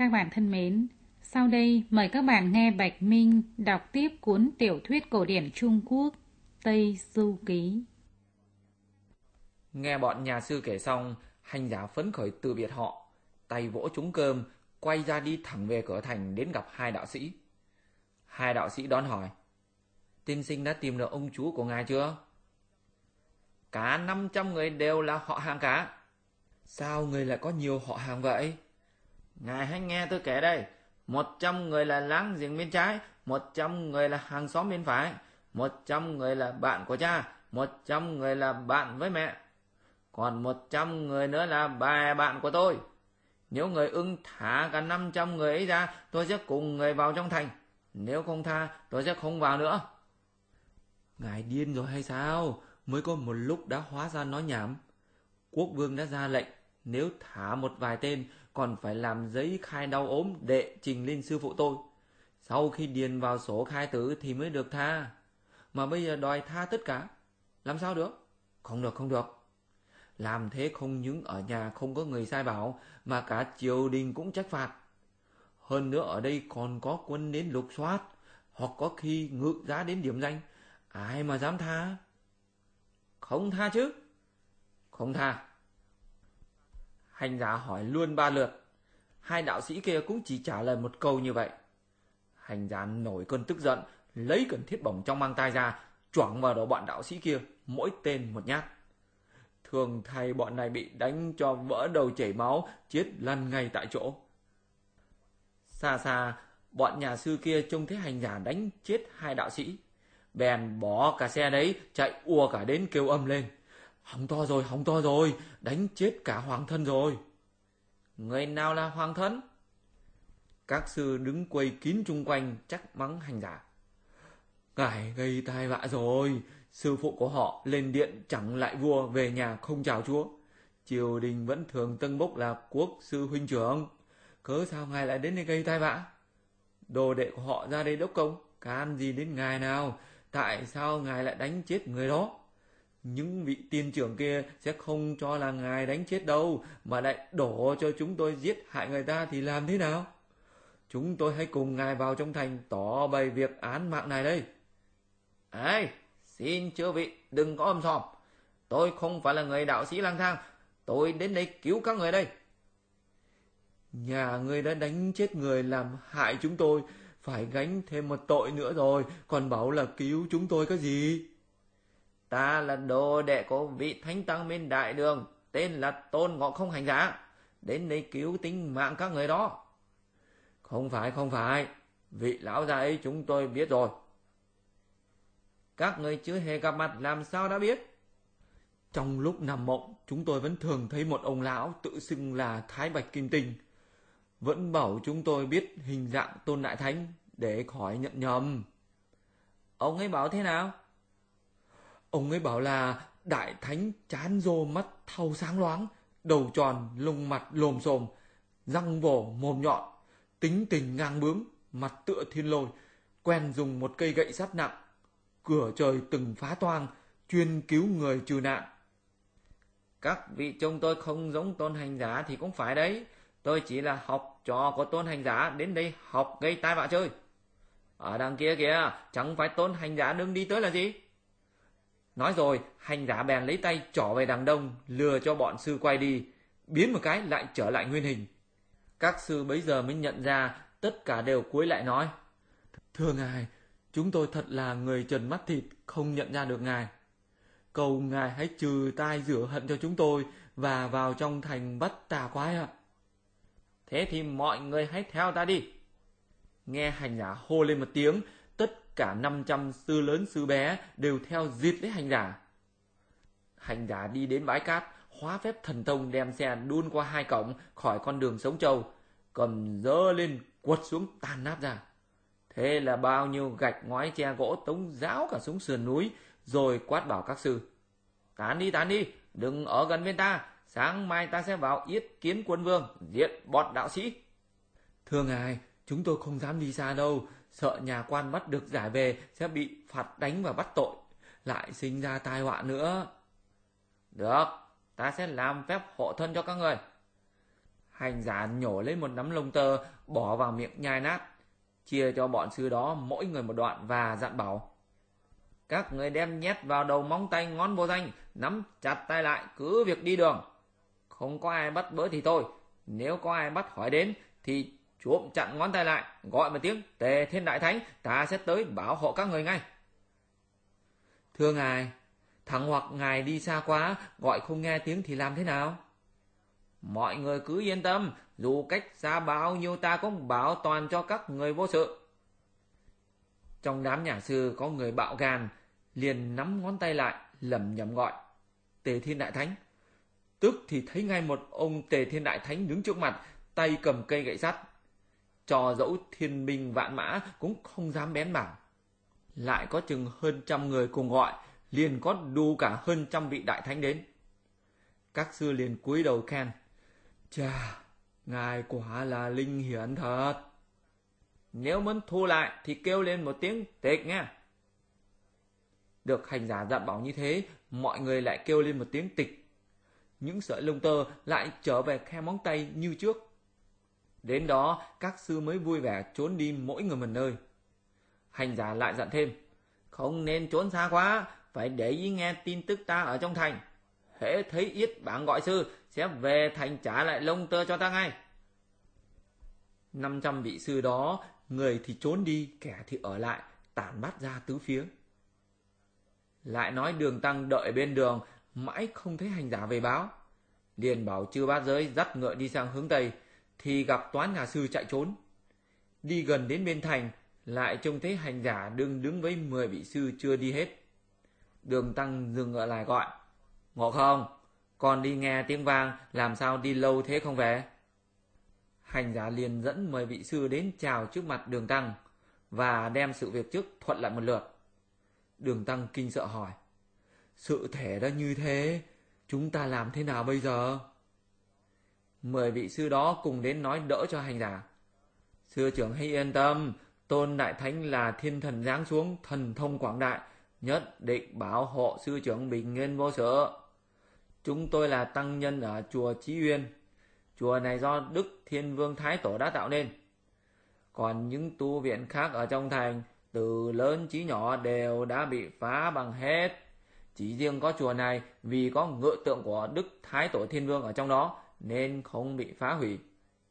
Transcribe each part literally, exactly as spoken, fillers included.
các bạn thân mến, sau đây mời các bạn nghe Bạch Minh đọc tiếp cuốn tiểu thuyết cổ điển Trung Quốc Tây Du Ký. Nghe bọn nhà sư kể xong, hành giả phấn khởi từ biệt họ, tay vỗ trúng cơm, quay ra đi thẳng về cửa thành đến gặp hai đạo sĩ. Hai đạo sĩ đón hỏi: tiên sinh đã tìm được ông chú của ngài chưa? Cả năm trăm người đều là họ hàng cả. Sao người lại có nhiều họ hàng vậy? Ngài hãy nghe tôi kể đây. Một trăm người là láng giềng bên trái, một trăm người là hàng xóm bên phải, một trăm người là bạn của cha, một trăm người là bạn với mẹ, còn một trăm người nữa là bè bạn của tôi. Nếu người ưng thả cả năm trăm người ấy ra, tôi sẽ cùng người vào trong thành. Nếu không tha, tôi sẽ không vào nữa. Ngài điên rồi hay sao? Mới có một lúc đã hóa ra nói nhảm. Quốc vương đã ra lệnh, nếu thả một vài tên còn phải làm giấy khai đau ốm đệ trình lên sư phụ tôi. Sau khi điền vào sổ khai tử thì mới được tha. Mà bây giờ đòi tha tất cả, làm sao được? Không được, không được. Làm thế không những ở nhà không có người sai bảo, mà cả triều đình cũng trách phạt. Hơn nữa ở đây còn có quân đến lục soát, hoặc có khi ngự giá đến điểm danh. Ai mà dám tha? Không tha chứ? Không tha. Hành giả hỏi luôn ba lượt. Hai đạo sĩ kia cũng chỉ trả lời một câu như vậy. Hành giả nổi cơn tức giận, lấy cần thiết bổng trong mang tay ra, choảng vào đầu bọn đạo sĩ kia, mỗi tên một nhát. Thường thay bọn này bị đánh cho vỡ đầu chảy máu, chết lăn ngay tại chỗ. Xa xa, bọn nhà sư kia trông thấy hành giả đánh chết hai đạo sĩ, bèn bỏ cả xe đấy, chạy ùa cả đến kêu âm lên: hỏng to rồi, hỏng to rồi, đánh chết cả hoàng thân rồi. Người nào là hoàng thân? Các sư đứng quây kín chung quanh trách mắng hành giả: ngài gây tai vạ rồi. Sư phụ của họ lên điện chẳng lại vua, về nhà không chào chúa. Triều đình vẫn thường tân bốc là quốc sư huynh trưởng, cớ sao ngài lại đến đây gây tai vạ? Đồ đệ của họ ra đây đốc công, can gì đến ngài nào? Tại sao ngài lại đánh chết người đó? Những vị tiên trưởng kia sẽ không cho là ngài đánh chết đâu, mà lại đổ cho chúng tôi giết hại người ta thì làm thế nào? Chúng tôi hãy cùng ngài vào trong thành tỏ bày việc án mạng này đây. Ê, xin chư vị đừng có ôm sòm. Tôi không phải là người đạo sĩ lang thang, tôi đến đây cứu các người đây. Nhà ngươi đã đánh chết người làm hại chúng tôi, phải gánh thêm một tội nữa rồi, còn bảo là cứu chúng tôi cái gì? Ta là đồ đệ của vị thánh tăng bên đại đường, tên là Tôn Ngộ Không hành giả, đến đây cứu tính mạng các người đó. Không phải, không phải, vị lão già ấy chúng tôi biết rồi. Các người chưa hề gặp mặt làm sao đã biết? Trong lúc nằm mộng, chúng tôi vẫn thường thấy một ông lão tự xưng là Thái Bạch Kim Tinh, vẫn bảo chúng tôi biết hình dạng Tôn Đại Thánh để khỏi nhận nhầm. Ông ấy bảo thế nào? Ông ấy bảo là Đại Thánh trán rô mắt thau sáng loáng, đầu tròn lông mặt lồm xồm, răng vồ mồm nhọn, tính tình ngang bướng, mặt tựa thiên lôi, quen dùng một cây gậy sắt nặng, cửa trời từng phá toang, chuyên cứu người trừ nạn. Các vị trông tôi không giống Tôn hành giả thì cũng phải đấy. Tôi chỉ là học trò của Tôn hành giả đến đây học gây tai vạ chơi. Ở đằng kia kìa, chẳng phải Tôn hành giả đứng đi tới là gì? Nói rồi, hành giả bèn lấy tay trỏ về đằng đông, lừa cho bọn sư quay đi, biến một cái lại trở lại nguyên hình. Các sư bấy giờ mới nhận ra, tất cả đều cúi lại nói: thưa ngài, chúng tôi thật là người trần mắt thịt, không nhận ra được ngài. Cầu ngài hãy trừ tai rửa hận cho chúng tôi và vào trong thành bắt tà quái ạ. Thế thì mọi người hãy theo ta đi. Nghe hành giả hô lên một tiếng, tất cả năm trăm sư lớn sư bé đều theo dịt lấy hành giả. Hành giả đi đến bãi cát, hóa phép thần thông đem xe đun qua hai cổng khỏi con đường Sống Châu, cầm dơ lên quật xuống tan nát ra. Thế là bao nhiêu gạch ngói tre gỗ tống ráo cả xuống sườn núi, rồi quát bảo các sư: tán đi, tán đi, đừng ở gần bên ta, sáng mai ta sẽ vào yết kiến quân vương, diệt bọn đạo sĩ. Thưa ngài, chúng tôi không dám đi xa đâu, sợ nhà quan bắt được giải về sẽ bị phạt đánh và bắt tội, lại sinh ra tai họa nữa. Được, ta sẽ làm phép hộ thân cho các người. Hành giả nhổ lên một nắm lông tơ, bỏ vào miệng nhai nát, chia cho bọn sư đó mỗi người một đoạn và dặn bảo: các người đem nhét vào đầu móng tay ngón vô danh, nắm chặt tay lại, cứ việc đi đường. Không có ai bắt bớ thì thôi, nếu có ai bắt hỏi đến thì trộm chặn ngón tay lại, gọi một tiếng Tề Thiên Đại Thánh, ta sẽ tới bảo hộ các người ngay. Thưa ngài, thằng hoặc ngài đi xa quá, gọi không nghe tiếng thì làm thế nào? Mọi người cứ yên tâm, dù cách xa bao nhiêu ta cũng bảo toàn cho các người vô sự. Trong đám nhà sư có người bạo gan, liền nắm ngón tay lại, lẩm nhẩm gọi Tề Thiên Đại Thánh. Tức thì thấy ngay một ông Tề Thiên Đại Thánh đứng trước mặt, tay cầm cây gậy sắt. Cho dẫu thiên binh vạn mã cũng không dám bén mảng. Lại có chừng hơn trăm người cùng gọi, liền có đủ cả hơn trăm vị đại thánh đến. Các sư liền cúi đầu khen: chà, ngài quả là linh hiển thật. Nếu muốn thu lại thì kêu lên một tiếng tịch nghe. Được hành giả dặn bảo như thế, mọi người lại kêu lên một tiếng tịch. Những sợi lông tơ lại trở về khe móng tay như trước. Đến đó các sư mới vui vẻ trốn đi mỗi người một nơi. Hành giả lại dặn thêm: không nên trốn xa quá, phải để ý nghe tin tức ta ở trong thành. Hễ thấy yết bảng gọi sư, sẽ về thành trả lại lông tơ cho ta ngay. Năm trăm vị sư đó, người thì trốn đi, kẻ thì ở lại, tản mát ra tứ phía. Lại nói Đường Tăng đợi bên đường, mãi không thấy hành giả về báo. Liền bảo chư bát giới dắt ngựa đi sang hướng Tây, thì gặp toán nhà sư chạy trốn. Đi gần đến bên thành, lại trông thấy hành giả đứng đứng với mười vị sư chưa đi hết. Đường Tăng dừng ngựa lại gọi: Ngộ Không, còn đi nghe tiếng vang, làm sao đi lâu thế không về? Hành giả liền dẫn mười vị sư đến chào trước mặt Đường Tăng, và đem sự việc trước thuận lại một lượt. Đường Tăng kinh sợ hỏi: sự thể đã như thế, chúng ta làm thế nào bây giờ? Mười vị sư đó cùng đến nói đỡ cho hành giả: sư trưởng hãy yên tâm, Tôn Đại Thánh là thiên thần giáng xuống, thần thông quảng đại, nhất định bảo hộ sư trưởng bình yên vô sự. Chúng tôi là tăng nhân ở chùa Chí Uyên. Chùa này do Đức Thiên Vương Thái Tổ đã tạo nên. Còn những tu viện khác ở trong thành, từ lớn chí nhỏ đều đã bị phá bằng hết. Chỉ riêng có chùa này vì có ngự tượng của Đức Thái Tổ Thiên Vương ở trong đó nên không bị phá hủy.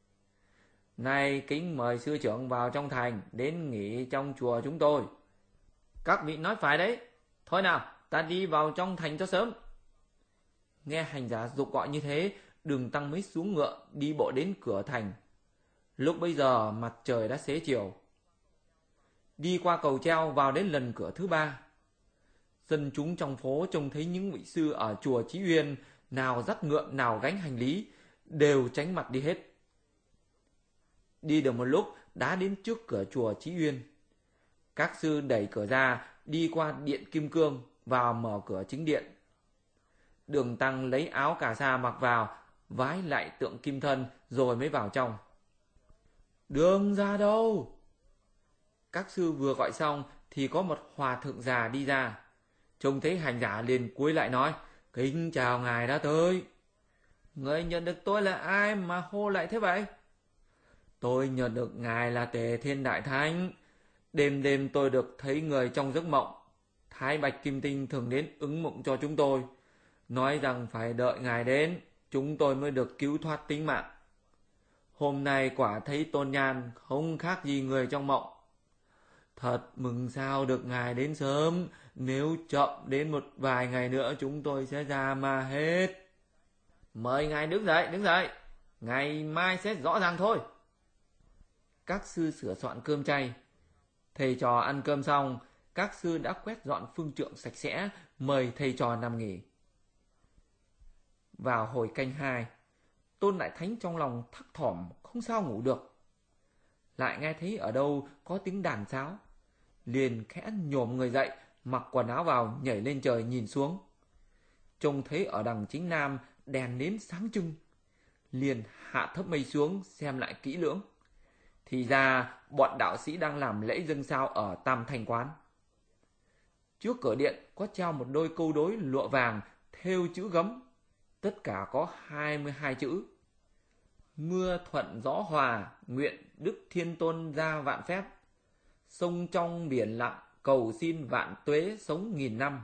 Nay kính mời sư trưởng vào trong thành đến nghỉ trong chùa chúng tôi. Các vị nói phải đấy. Thôi nào, ta đi vào trong thành cho sớm. Nghe hành giả dục gọi như thế, Đường Tăng mới xuống ngựa đi bộ đến cửa thành. Lúc bấy giờ mặt trời đã xế chiều. Đi qua cầu treo vào đến lần cửa thứ ba. Dân chúng trong phố trông thấy những vị sư ở chùa Chí Uyên, nào dắt ngựa nào gánh hành lý, đều tránh mặt đi hết. Đi được một lúc đã đến trước cửa chùa Chí Uyên. Các sư đẩy cửa ra, đi qua điện Kim Cương, vào mở cửa chính điện. Đường Tăng lấy áo cà sa mặc vào, vái lại tượng kim thân rồi mới vào trong. Đường ra đâu? Các sư vừa gọi xong thì có một hòa thượng già đi ra. Trông thấy hành giả liền cúi lại nói: kính chào ngài đã tới. Người nhận được tôi là ai mà hô lại thế vậy? Tôi nhận được ngài là Tề Thiên Đại Thánh. Đêm đêm tôi được thấy người trong giấc mộng. Thái Bạch Kim Tinh thường đến ứng mộng cho chúng tôi, nói rằng phải đợi ngài đến, chúng tôi mới được cứu thoát tính mạng. Hôm nay quả thấy Tôn Nhan không khác gì người trong mộng. Thật mừng sao được ngài đến sớm, nếu chậm đến một vài ngày nữa chúng tôi sẽ ra mà hết. Mời ngài đứng dậy, đứng dậy, ngày mai sẽ rõ ràng thôi. Các sư sửa soạn cơm chay. Thầy trò ăn cơm xong, các sư đã quét dọn phương trượng sạch sẽ, mời thầy trò nằm nghỉ. Vào hồi canh hai, Tôn Đại Thánh trong lòng thắc thỏm không sao ngủ được. Lại nghe thấy ở đâu có tiếng đàn sáo, liền khẽ nhổm người dậy, mặc quần áo vào, nhảy lên trời nhìn xuống. Trông thấy ở đằng chính nam đèn nến sáng trưng, liền hạ thấp mây xuống xem lại kỹ lưỡng. Thì ra bọn đạo sĩ đang làm lễ dâng sao ở Tam Thanh Quán. Trước cửa điện có treo một đôi câu đối lụa vàng thêu chữ gấm, tất cả có hai mươi hai chữ: Mưa thuận gió hòa, nguyện Đức Thiên Tôn ra vạn phép. Sông trong biển lặng, cầu xin vạn tuế sống nghìn năm.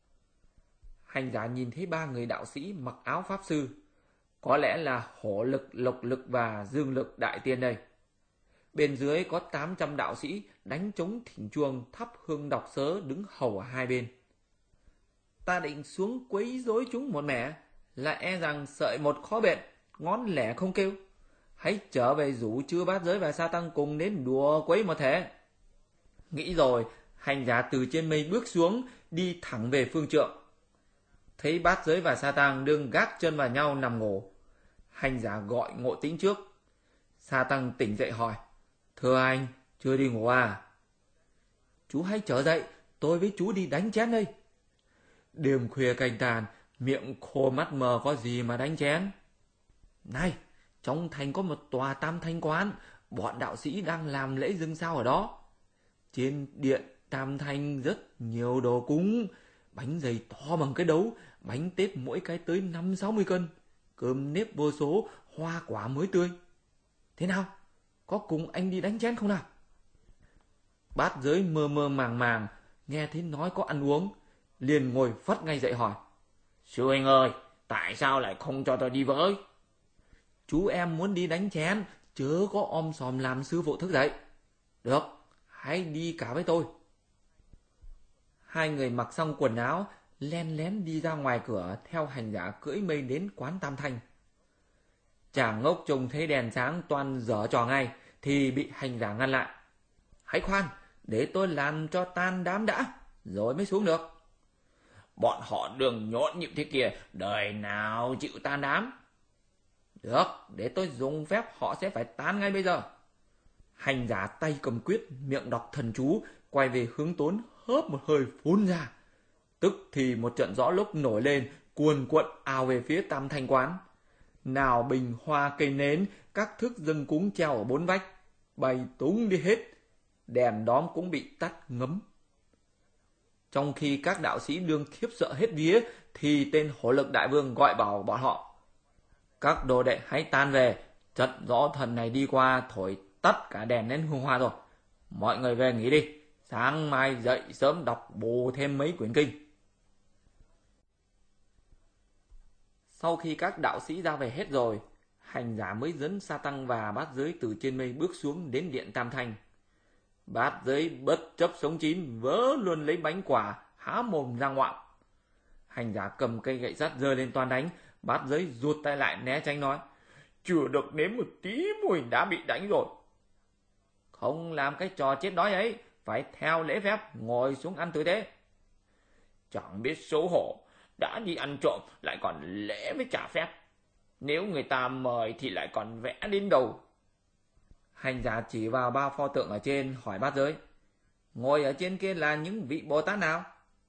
Hành giả nhìn thấy ba người đạo sĩ mặc áo pháp sư, có lẽ là Hổ Lực, Lộc Lực và Dương Lực đại tiên đây. Bên dưới có tám trăm đạo sĩ đánh trống thỉnh chuông, thắp hương đọc sớ đứng hầu ở hai bên. Ta định xuống quấy rối chúng một mẻ, lại e rằng sợi một khó bện, ngón lẻ không kêu. Hãy trở về rủ chư Bát Giới và Sa Tăng cùng đến đùa quấy một thế. Nghĩ rồi, hành giả từ trên mây bước xuống, đi thẳng về phương trượng. Thấy Bát Giới và Sa Tăng đương gác chân vào nhau nằm ngủ. Hành giả gọi Ngộ Tĩnh trước. Sa Tăng tỉnh dậy hỏi: Thưa anh, chưa đi ngủ à? Chú hãy trở dậy, tôi với chú đi đánh chén đây. Đêm khuya canh tàn, miệng khô mắt mờ có gì mà đánh chén. Này, trong thành có một tòa Tam Thanh quán, bọn đạo sĩ đang làm lễ dâng sao ở đó. Trên điện Tam Thanh rất nhiều đồ cúng, bánh dày to bằng cái đấu, bánh tết mỗi cái tới năm sáu mươi cân, cơm nếp vô số, hoa quả mới tươi. Thế nào, có cùng anh đi đánh chén không nào? Bát Giới mơ mơ màng màng, nghe thấy nói có ăn uống, liền ngồi phất ngay dậy hỏi: Sư anh ơi, tại sao lại không cho tôi đi với? Chú em muốn đi đánh chén, chớ có om sòm làm sư phụ thức dậy. Được, hãy đi cả với tôi. Hai người mặc xong quần áo, len lén đi ra ngoài cửa, theo hành giả cưỡi mây đến quán Tam Thanh. Chàng ngốc trông thấy đèn sáng toan dở trò ngay, thì bị hành giả ngăn lại. Hãy khoan, để tôi làm cho tan đám đã, rồi mới xuống được. Bọn họ đường nhộn nhịp thế kia, đời nào chịu tan đám. Được, để tôi dùng phép họ sẽ phải tan ngay bây giờ. Hành giả tay cầm quyết, miệng đọc thần chú, quay về hướng Tốn hớp một hơi phun ra. Tức thì một trận gió lốc nổi lên, cuồn cuộn ào về phía Tam Thanh quán. Nào bình hoa cây nến, các thức dâng cúng treo ở bốn vách, bay tung đi hết. Đèn đóm cũng bị tắt ngấm. Trong khi các đạo sĩ đương khiếp sợ hết vía, thì tên Hổ Lực đại vương gọi bảo bọn họ: Các đồ đệ hãy tan về, trận gió thần này đi qua thổi tắt cả đèn nến hương hoa rồi. Mọi người về nghỉ đi, sáng mai dậy sớm đọc bù thêm mấy quyển kinh. Sau khi các đạo sĩ ra về hết rồi, hành giả mới dẫn Sa Tăng và Bát Giới từ trên mây bước xuống đến điện Tam Thanh. Bát Giới bất chấp sống chín, vớ luôn lấy bánh quả, há mồm ra ngoạm. Hành giả cầm cây gậy sắt giơ lên toan đánh. Bát Giới rụt tay lại né tránh nói: Chưa được nếm một tí mùi đã bị đánh rồi. Không làm cái trò chết đói ấy, phải theo lễ phép ngồi xuống ăn tử tế. Chẳng biết xấu hổ, đã đi ăn trộm lại còn lễ với trả phép. Nếu người ta mời thì lại còn vẽ đến đầu. Hành giả chỉ vào ba pho tượng ở trên, hỏi Bát Giới: Ngồi ở trên kia là những vị Bồ Tát nào?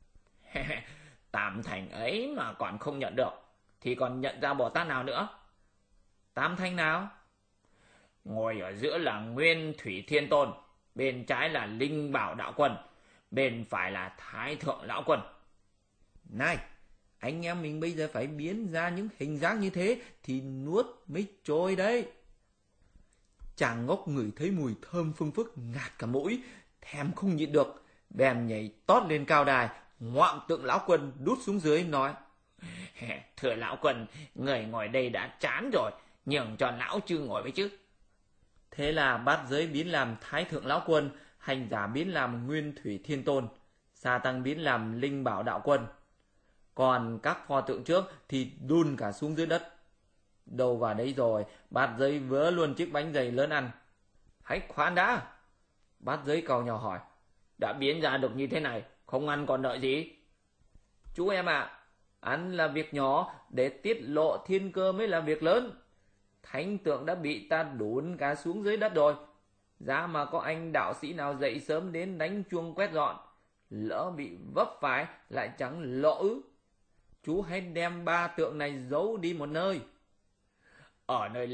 Tam Thanh ấy mà còn không nhận được, thì còn nhận ra Bồ Tát nào nữa? Tam Thanh nào? Ngồi ở giữa là Nguyên Thủy Thiên Tôn, bên trái là Linh Bảo Đạo Quân, bên phải là Thái Thượng Lão Quân. Này, anh em mình bây giờ phải biến ra những hình dáng như thế thì nuốt mới trôi đấy. Chàng ngốc ngửi thấy mùi thơm phương phức ngạt cả mũi, thèm không nhịn được, bèn nhảy tót lên cao đài, ngoạm tượng Lão Quân đút xuống dưới, nói: Thưa Lão Quân, người ngồi đây đã chán rồi, nhường cho Lão Chư ngồi với chứ. Thế là Bát Giới biến làm Thái Thượng Lão Quân, hành giả biến làm Nguyên Thủy Thiên Tôn, Sa Tăng biến làm Linh Bảo Đạo Quân. Còn các pho tượng trước thì đun cả xuống dưới đất. Đâu vào đấy rồi, Bát Giới vớ luôn chiếc bánh dày lớn ăn. Hãy khoan đã. Bát Giới cầu nhỏ hỏi: Đã biến ra được như thế này, không ăn còn đợi gì? Chú em ạ, à, ăn là việc nhỏ, để tiết lộ thiên cơ mới là việc lớn. Thánh tượng đã bị ta đốn cả xuống dưới đất rồi, giá mà có anh đạo sĩ nào dậy sớm đến đánh chuông quét dọn, lỡ bị vấp phải lại chẳng lộ ư? Chú hãy đem ba tượng này giấu đi một nơi. Ở nơi